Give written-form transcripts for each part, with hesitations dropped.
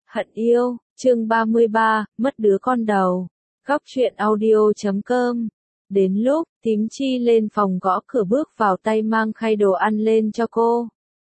Hận yêu, chương 33, mất đứa con đầu. Góc truyện audio.com. Đến lúc, tím chi lên phòng gõ cửa bước vào tay mang khay đồ ăn lên cho cô.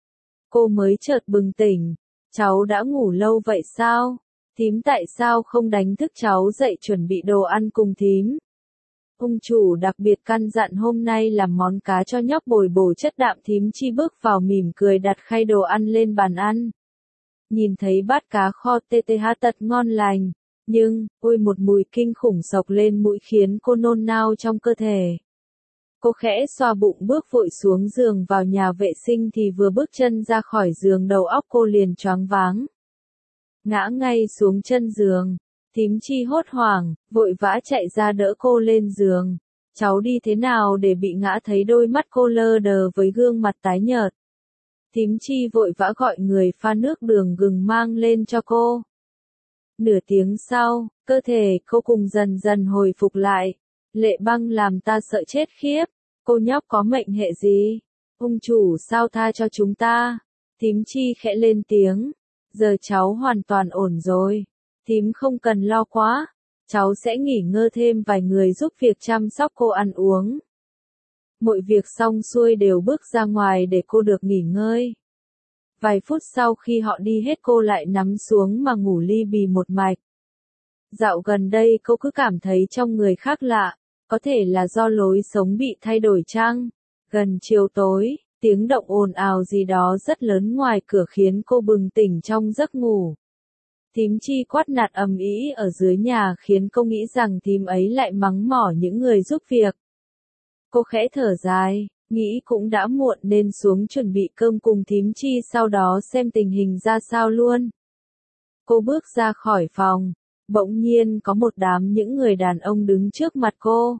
Cô mới chợt bừng tỉnh. Cháu đã ngủ lâu vậy sao? Tím tại sao không đánh thức cháu dậy chuẩn bị đồ ăn cùng tím? Ông chủ đặc biệt căn dặn hôm nay làm món cá cho nhóc bồi bổ chất đạm. Tím chi bước vào mỉm cười đặt khay đồ ăn lên bàn ăn. Nhìn thấy bát cá kho TTH tật ngon lành, nhưng, ôi một mùi kinh khủng xộc lên mũi khiến cô nôn nao trong cơ thể. Cô khẽ xoa bụng bước vội xuống giường vào nhà vệ sinh thì vừa bước chân ra khỏi giường đầu óc cô liền choáng váng. Ngã ngay xuống chân giường, tím chi hốt hoảng, vội vã chạy ra đỡ cô lên giường. Cháu đi thế nào để bị ngã? Thấy đôi mắt cô lơ đờ với gương mặt tái nhợt. Tím chi vội vã gọi người pha nước đường gừng mang lên cho cô. Nửa tiếng sau, cơ thể cô cùng dần dần hồi phục lại. Lệ Băng làm ta sợ chết khiếp. Cô nhóc có mệnh hệ gì? Ông chủ sao tha cho chúng ta? Tím chi khẽ lên tiếng. Giờ cháu hoàn toàn ổn rồi. Tím không cần lo quá. Cháu sẽ nghỉ ngơi thêm vài người giúp việc chăm sóc cô ăn uống. Mọi việc xong xuôi đều bước ra ngoài để cô được nghỉ ngơi. Vài phút sau khi họ đi hết cô lại nằm xuống mà ngủ li bì một mạch. Dạo gần đây cô cứ cảm thấy trong người khác lạ, có thể là do lối sống bị thay đổi chăng? Gần chiều tối, tiếng động ồn ào gì đó rất lớn ngoài cửa khiến cô bừng tỉnh trong giấc ngủ. Tím chi quát nạt ầm ĩ ở dưới nhà khiến cô nghĩ rằng tím ấy lại mắng mỏ những người giúp việc. Cô khẽ thở dài, nghĩ cũng đã muộn nên xuống chuẩn bị cơm cùng tím chi sau đó xem tình hình ra sao luôn. Cô bước ra khỏi phòng, bỗng nhiên có một đám những người đàn ông đứng trước mặt cô.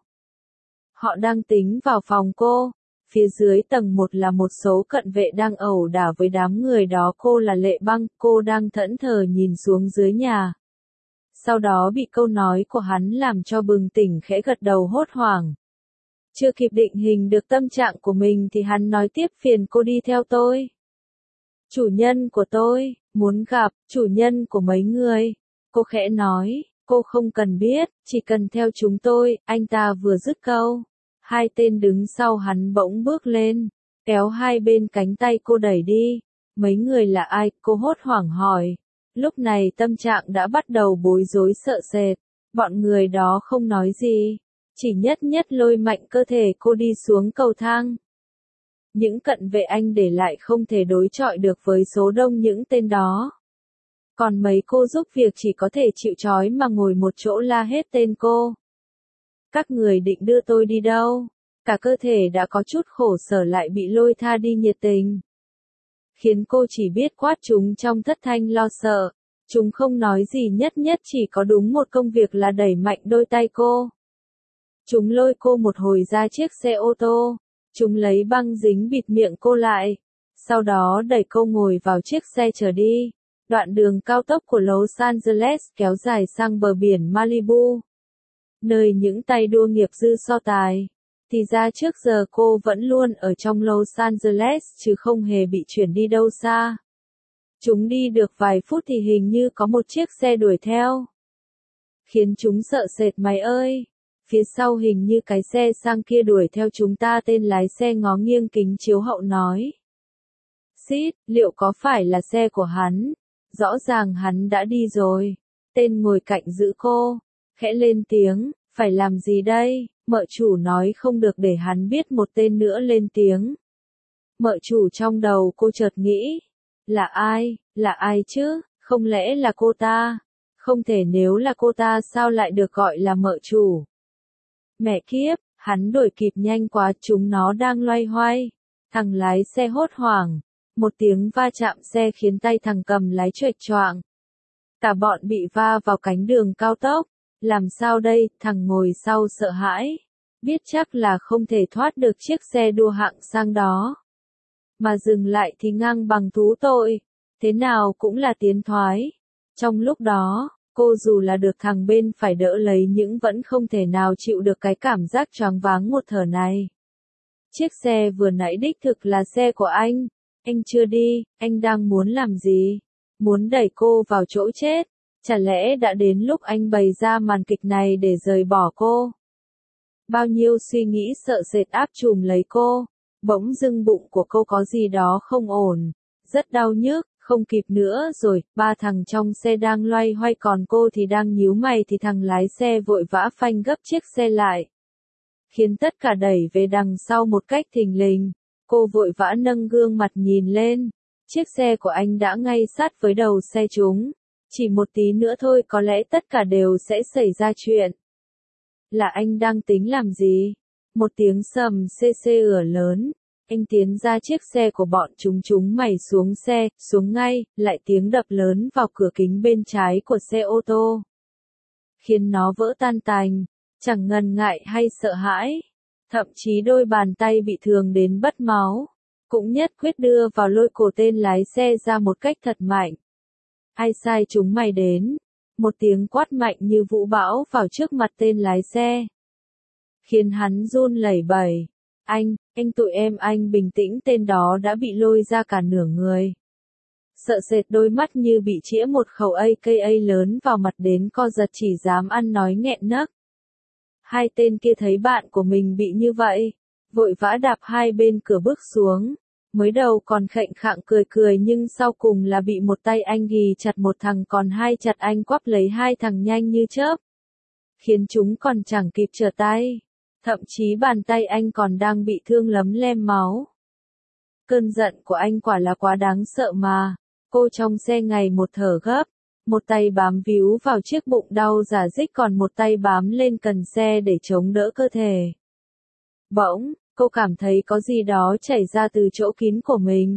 Họ đang tính vào phòng cô, phía dưới tầng 1 là một số cận vệ đang ẩu đả với đám người đó. Cô là Lệ Băng, cô đang thẫn thờ nhìn xuống dưới nhà. Sau đó bị câu nói của hắn làm cho bừng tỉnh khẽ gật đầu hốt hoảng. Chưa kịp định hình được tâm trạng của mình thì hắn nói tiếp phiền cô đi theo tôi. Chủ nhân của tôi, muốn gặp, chủ nhân của mấy người. Cô khẽ nói, cô không cần biết, chỉ cần theo chúng tôi. Anh ta vừa dứt câu. Hai tên đứng sau hắn bỗng bước lên, kéo hai bên cánh tay cô đẩy đi. Mấy người là ai? Cô hốt hoảng hỏi. Lúc này tâm trạng đã bắt đầu bối rối sợ sệt. Bọn người đó không nói gì. Chỉ nhất nhất lôi mạnh cơ thể cô đi xuống cầu thang. Những cận vệ anh để lại không thể đối chọi được với số đông những tên đó. Còn mấy cô giúp việc chỉ có thể chịu trói mà ngồi một chỗ la hết tên cô. Các người định đưa tôi đi đâu? Cả cơ thể đã có chút khổ sở lại bị lôi tha đi nhiệt tình. Khiến cô chỉ biết quát chúng trong thất thanh lo sợ. Chúng không nói gì nhất nhất chỉ có đúng một công việc là đẩy mạnh đôi tay cô. Chúng lôi cô một hồi ra chiếc xe ô tô. Chúng lấy băng dính bịt miệng cô lại. Sau đó đẩy cô ngồi vào chiếc xe chở đi. Đoạn đường cao tốc của Los Angeles kéo dài sang bờ biển Malibu. Nơi những tay đua nghiệp dư so tài. Thì ra trước giờ cô vẫn luôn ở trong Los Angeles chứ không hề bị chuyển đi đâu xa. Chúng đi được vài phút thì hình như có một chiếc xe đuổi theo. Khiến chúng sợ sệt mày ơi. Phía sau hình như cái xe sang kia đuổi theo chúng ta. Tên lái xe ngó nghiêng kính chiếu hậu nói. Xít, liệu có phải là xe của hắn? Rõ ràng hắn đã đi rồi. Tên ngồi cạnh giữ cô, khẽ lên tiếng, phải làm gì đây? Mợ chủ nói không được để hắn biết. Một tên nữa lên tiếng. Mợ chủ trong đầu cô chợt nghĩ. Là ai chứ? Không lẽ là cô ta? Không thể, nếu là cô ta sao lại được gọi là mợ chủ? Mẹ kiếp, hắn đuổi kịp nhanh quá, chúng nó đang loay hoay. Thằng lái xe hốt hoảng. Một tiếng va chạm xe khiến tay thằng cầm lái choạch choạng. Cả bọn bị va vào cánh đường cao tốc. Làm sao đây? Thằng ngồi sau sợ hãi. Biết chắc là không thể thoát được chiếc xe đua hạng sang đó. Mà dừng lại thì ngang bằng thú tội. Thế nào cũng là tiến thoái. Trong lúc đó, cô dù là được thằng bên phải đỡ lấy nhưng vẫn không thể nào chịu được cái cảm giác choáng váng một thở này. Chiếc xe vừa nãy đích thực là xe của anh. Anh chưa đi, anh đang muốn làm gì? muốn đẩy cô vào chỗ chết. Chả lẽ đã đến lúc anh bày ra màn kịch này để rời bỏ cô? Bao nhiêu suy nghĩ sợ sệt áp trùm lấy cô. Bỗng dưng bụng của cô có gì đó không ổn. Rất đau nhức, không kịp nữa rồi. Ba thằng trong xe đang loay hoay còn cô thì đang nhíu mày thì thằng lái xe vội vã phanh gấp chiếc xe lại. Khiến tất cả đẩy về đằng sau một cách thình lình. Cô vội vã nâng gương mặt nhìn lên. Chiếc xe của anh đã ngay sát với đầu xe chúng. Chỉ một tí nữa thôi có lẽ tất cả đều sẽ xảy ra chuyện. Là anh đang tính làm gì? Một tiếng sầm xê xê ửa lớn. Anh tiến ra chiếc xe của bọn chúng mày xuống xe, xuống ngay, lại tiếng đập lớn vào cửa kính bên trái của xe ô tô. Khiến nó vỡ tan tành, chẳng ngần ngại hay sợ hãi. Thậm chí đôi bàn tay bị thương đến bất máu. Cũng nhất quyết đưa vào lôi cổ tên lái xe ra một cách thật mạnh. Ai sai chúng mày đến? Một tiếng quát mạnh như vũ bão vào trước mặt tên lái xe. Khiến hắn run lẩy bẩy. Anh tụi em anh bình tĩnh tên đó đã bị lôi ra cả nửa người. Sợ sệt đôi mắt như bị chĩa một khẩu AKA lớn vào mặt đến co giật chỉ dám ăn nói nghẹn nấc. Hai tên kia thấy bạn của mình bị như vậy. Vội vã đạp hai bên cửa bước xuống. Mới đầu còn khệnh khạng cười nhưng sau cùng là bị một tay anh ghì chặt một thằng còn hai chặt anh quắp lấy hai thằng nhanh như chớp. Khiến chúng còn chẳng kịp trở tay. Thậm chí bàn tay anh còn đang bị thương lấm lem máu. Cơn giận của anh quả là quá đáng sợ mà. Cô trong xe ngày một thở gấp. Một tay bám víu vào chiếc bụng đau rả rích còn một tay bám lên cần xe để chống đỡ cơ thể. Bỗng, cô cảm thấy có gì đó chảy ra từ chỗ kín của mình.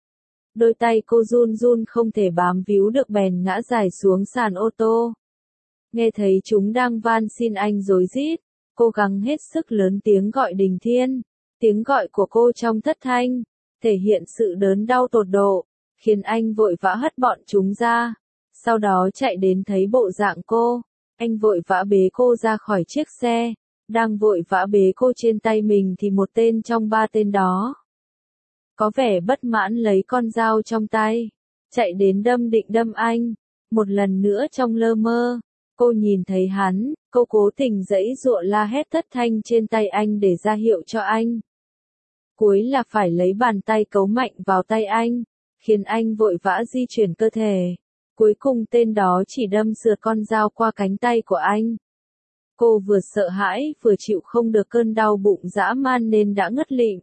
Đôi tay cô run run không thể bám víu được bèn ngã dài xuống sàn ô tô. Nghe thấy chúng đang van xin anh rối rít, cố gắng hết sức lớn tiếng gọi Đình Thiên. Tiếng gọi của cô trong thất thanh, thể hiện sự đớn đau tột độ, khiến anh vội vã hất bọn chúng ra. Sau đó chạy đến thấy bộ dạng cô, anh vội vã bế cô ra khỏi chiếc xe. Đang vội vã bế cô trên tay mình thì một tên trong ba tên đó có vẻ bất mãn lấy con dao trong tay, chạy đến định đâm anh. Một lần nữa trong lơ mơ, cô nhìn thấy hắn, cô cố tình giãy giụa la hét thất thanh trên tay anh để ra hiệu cho anh. Cuối là phải lấy bàn tay cấu mạnh vào tay anh, khiến anh vội vã di chuyển cơ thể. Cuối cùng tên đó chỉ đâm sượt con dao qua cánh tay của anh. Cô vừa sợ hãi vừa chịu không được cơn đau bụng dã man nên đã ngất lịm.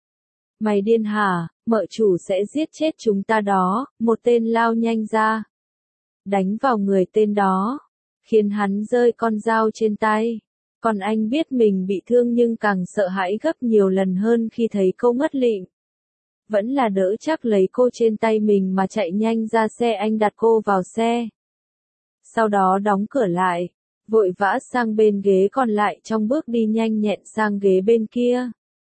Mày điên hả, mợ chủ sẽ giết chết chúng ta đó, một tên lao nhanh ra. Đánh vào người tên đó, khiến hắn rơi con dao trên tay. Còn anh biết mình bị thương nhưng càng sợ hãi gấp nhiều lần hơn khi thấy cô ngất lịm. Vẫn là đỡ chắc lấy cô trên tay mình mà chạy nhanh ra xe anh đặt cô vào xe. Sau đó đóng cửa lại. Vội vã sang bên ghế còn lại trong bước đi nhanh nhẹn sang ghế bên kia.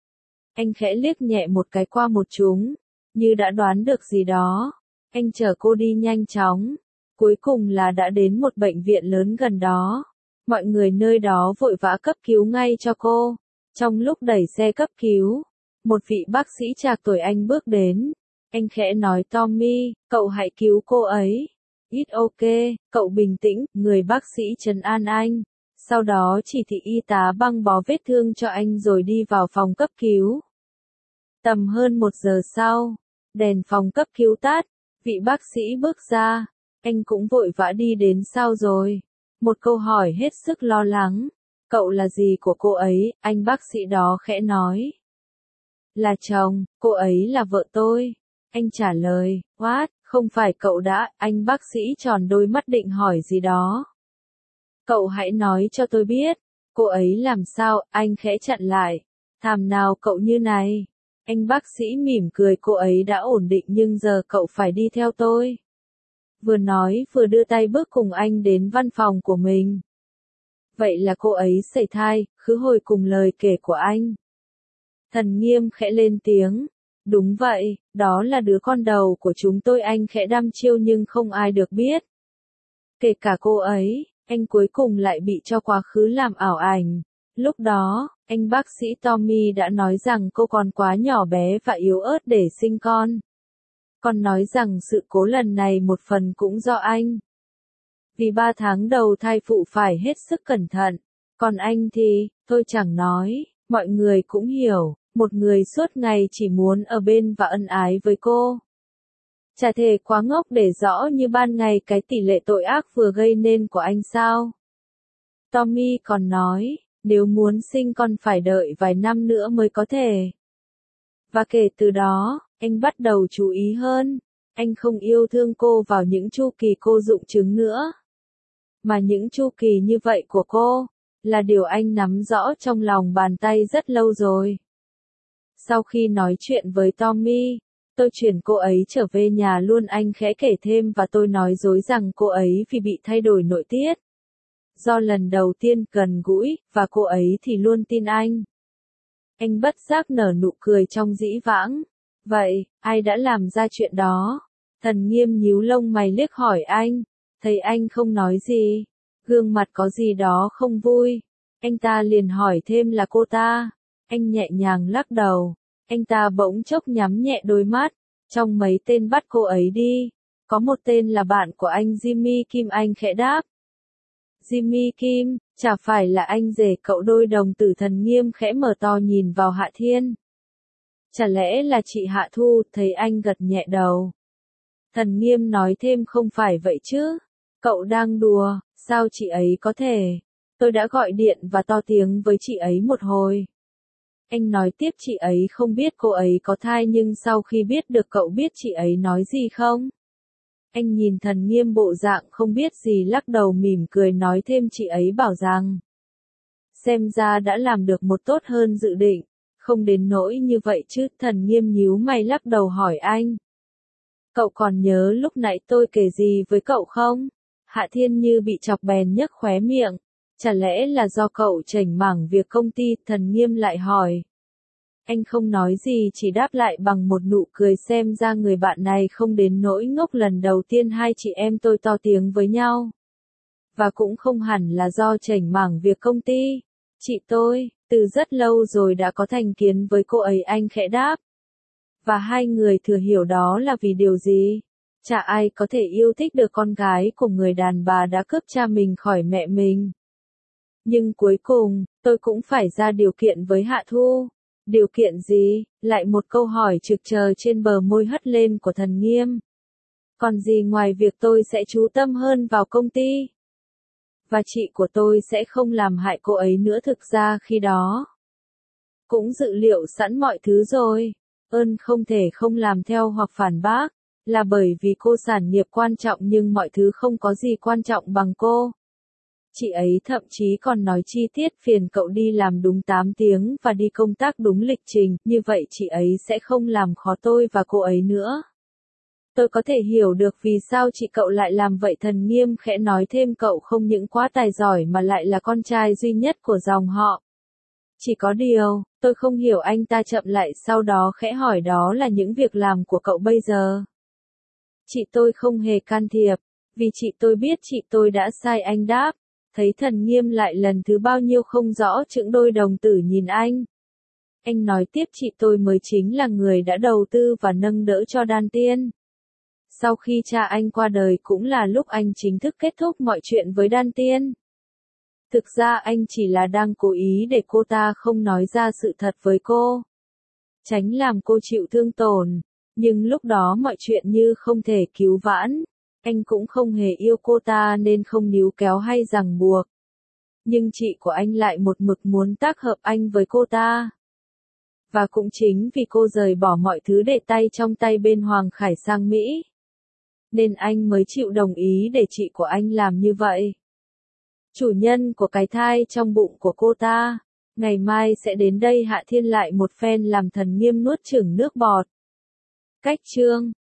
Anh khẽ liếc nhẹ một cái qua một chúng, như đã đoán được gì đó. Anh chở cô đi nhanh chóng. Cuối cùng là đã đến một bệnh viện lớn gần đó. Mọi người nơi đó vội vã cấp cứu ngay cho cô. Trong lúc đẩy xe cấp cứu, một vị bác sĩ trạc tuổi anh bước đến. Anh khẽ nói Tommy, cậu hãy cứu cô ấy. Ít ok, cậu bình tĩnh, người bác sĩ trấn an anh. Sau đó chỉ thị y tá băng bó vết thương cho anh rồi đi vào phòng cấp cứu. Tầm hơn 1 giờ sau, đèn phòng cấp cứu tắt, vị bác sĩ bước ra. Anh cũng vội vã đi đến sao rồi. Một câu hỏi hết sức lo lắng. Cậu là gì của cô ấy, anh bác sĩ đó khẽ nói. Là chồng, cô ấy là vợ tôi. Anh trả lời, what, không phải cậu đã, anh bác sĩ tròn đôi mắt định hỏi gì đó. Cậu hãy nói cho tôi biết, cô ấy làm sao, anh khẽ chặn lại. Thàm nào cậu như này. Anh bác sĩ mỉm cười cô ấy đã ổn định nhưng giờ cậu phải đi theo tôi. Vừa nói vừa đưa tay bước cùng anh đến văn phòng của mình. Vậy là cô ấy sảy thai, khứ hồi cùng lời kể của anh. Thần Nghiêm khẽ lên tiếng. Đúng vậy, đó là đứa con đầu của chúng tôi anh khẽ đăm chiêu nhưng không ai được biết. Kể cả cô ấy, anh cuối cùng lại bị cho quá khứ làm ảo ảnh. Lúc đó, anh bác sĩ Tommy đã nói rằng cô còn quá nhỏ bé và yếu ớt để sinh con. Con nói rằng sự cố lần này một phần cũng do anh. Vì 3 tháng đầu thai phụ phải hết sức cẩn thận. Còn anh thì, tôi chẳng nói, mọi người cũng hiểu, một người suốt ngày chỉ muốn ở bên và ân ái với cô. Chả thể quá ngốc để rõ như ban ngày cái tỷ lệ tội ác vừa gây nên của anh sao. Tommy còn nói, nếu muốn sinh con phải đợi vài năm nữa mới có thể. Và kể từ đó, anh bắt đầu chú ý hơn. Anh không yêu thương cô vào những chu kỳ cô rụng trứng nữa. Mà những chu kỳ như vậy của cô, là điều anh nắm rõ trong lòng bàn tay rất lâu rồi. Sau khi nói chuyện với Tommy, tôi chuyển cô ấy trở về nhà luôn, anh khẽ kể thêm và tôi nói dối rằng cô ấy vì bị thay đổi nội tiết. Do lần đầu tiên gần gũi, và cô ấy thì luôn tin anh. Anh bất giác nở nụ cười trong dĩ vãng. Vậy, ai đã làm ra chuyện đó? Thần Nghiêm nhíu lông mày liếc hỏi anh. Thấy anh không nói gì, gương mặt có gì đó không vui. Anh ta liền hỏi thêm là cô ta. Anh nhẹ nhàng lắc đầu. Anh ta bỗng chốc nhắm nhẹ đôi mắt. Trong mấy tên bắt cô ấy đi, có một tên là bạn của anh Jimmy Kim, anh khẽ đáp. Jimmy Kim, chả phải là anh rể cậu? Đôi đồng tử Thần Nghiêm khẽ mở to nhìn vào Hạ Thiên. Chả lẽ là chị Hạ Thu? Thấy anh gật nhẹ đầu, Thần Nghiêm nói thêm, không phải vậy chứ? Cậu đang đùa, sao chị ấy có thể? Tôi đã gọi điện và to tiếng với chị ấy một hồi. Anh nói tiếp, chị ấy không biết cô ấy có thai, nhưng sau khi biết được, cậu biết chị ấy nói gì không? Anh nhìn Thần Nghiêm bộ dạng không biết gì, lắc đầu mỉm cười nói thêm, chị ấy bảo rằng xem ra đã làm được một tốt hơn dự định, không đến nỗi như vậy chứ. Thần Nghiêm nhíu mày lắc đầu hỏi anh. Cậu còn nhớ lúc nãy tôi kể gì với cậu không? Hạ Thiên như bị chọc bèn nhếch khóe miệng. Chả lẽ là do cậu chảnh mảng việc công ty? Thần Nghiêm lại hỏi. Anh không nói gì, chỉ đáp lại bằng một nụ cười, xem ra người bạn này không đến nỗi ngốc. Lần đầu tiên hai chị em tôi to tiếng với nhau. Và cũng không hẳn là do chảnh mảng việc công ty. Chị tôi, từ rất lâu rồi đã có thành kiến với cô ấy, anh khẽ đáp. Và hai người thừa hiểu đó là vì điều gì? Chả ai có thể yêu thích được con gái của người đàn bà đã cướp cha mình khỏi mẹ mình. Nhưng cuối cùng, tôi cũng phải ra điều kiện với Hạ Thu. Điều kiện gì? Lại một câu hỏi trực chờ trên bờ môi hất lên của Thần Nghiêm. Còn gì ngoài việc tôi sẽ chú tâm hơn vào công ty? Và chị của tôi sẽ không làm hại cô ấy nữa. Thực ra khi đó, cũng dự liệu sẵn mọi thứ rồi. Ơn không thể không làm theo hoặc phản bác, là bởi vì cô sản nghiệp quan trọng, nhưng mọi thứ không có gì quan trọng bằng cô. Chị ấy thậm chí còn nói chi tiết, phiền cậu đi làm đúng 8 tiếng và đi công tác đúng lịch trình, như vậy chị ấy sẽ không làm khó tôi và cô ấy nữa. Tôi có thể hiểu được vì sao chị cậu lại làm vậy. Thần Nghiêm khẽ nói thêm, cậu không những quá tài giỏi mà lại là con trai duy nhất của dòng họ. Chỉ có điều, tôi không hiểu. Anh ta chậm lại, sau đó khẽ hỏi, đó là những việc làm của cậu bây giờ. Chị tôi không hề can thiệp, vì chị tôi biết chị tôi đã sai, anh đáp. Thấy Thần Nghiêm lại lần thứ bao nhiêu không rõ chững, đôi đồng tử nhìn anh. Anh nói tiếp, chị tôi mới chính là người đã đầu tư và nâng đỡ cho Đan Tiên. Sau khi cha anh qua đời cũng là lúc anh chính thức kết thúc mọi chuyện với Đan Tiên. Thực ra anh chỉ là đang cố ý để cô ta không nói ra sự thật với cô. Tránh làm cô chịu thương tổn. Nhưng lúc đó mọi chuyện như không thể cứu vãn. Anh cũng không hề yêu cô ta nên không níu kéo hay ràng buộc. Nhưng chị của anh lại một mực muốn tác hợp anh với cô ta. Và cũng chính vì cô rời bỏ mọi thứ để tay trong tay bên Hoàng Khải sang Mỹ, nên anh mới chịu đồng ý để chị của anh làm như vậy. Chủ nhân của cái thai trong bụng của cô ta, ngày mai sẽ đến đây. Hạ Thiên lại một phen làm Thần Nghiêm nuốt chửng nước bọt. Cách chương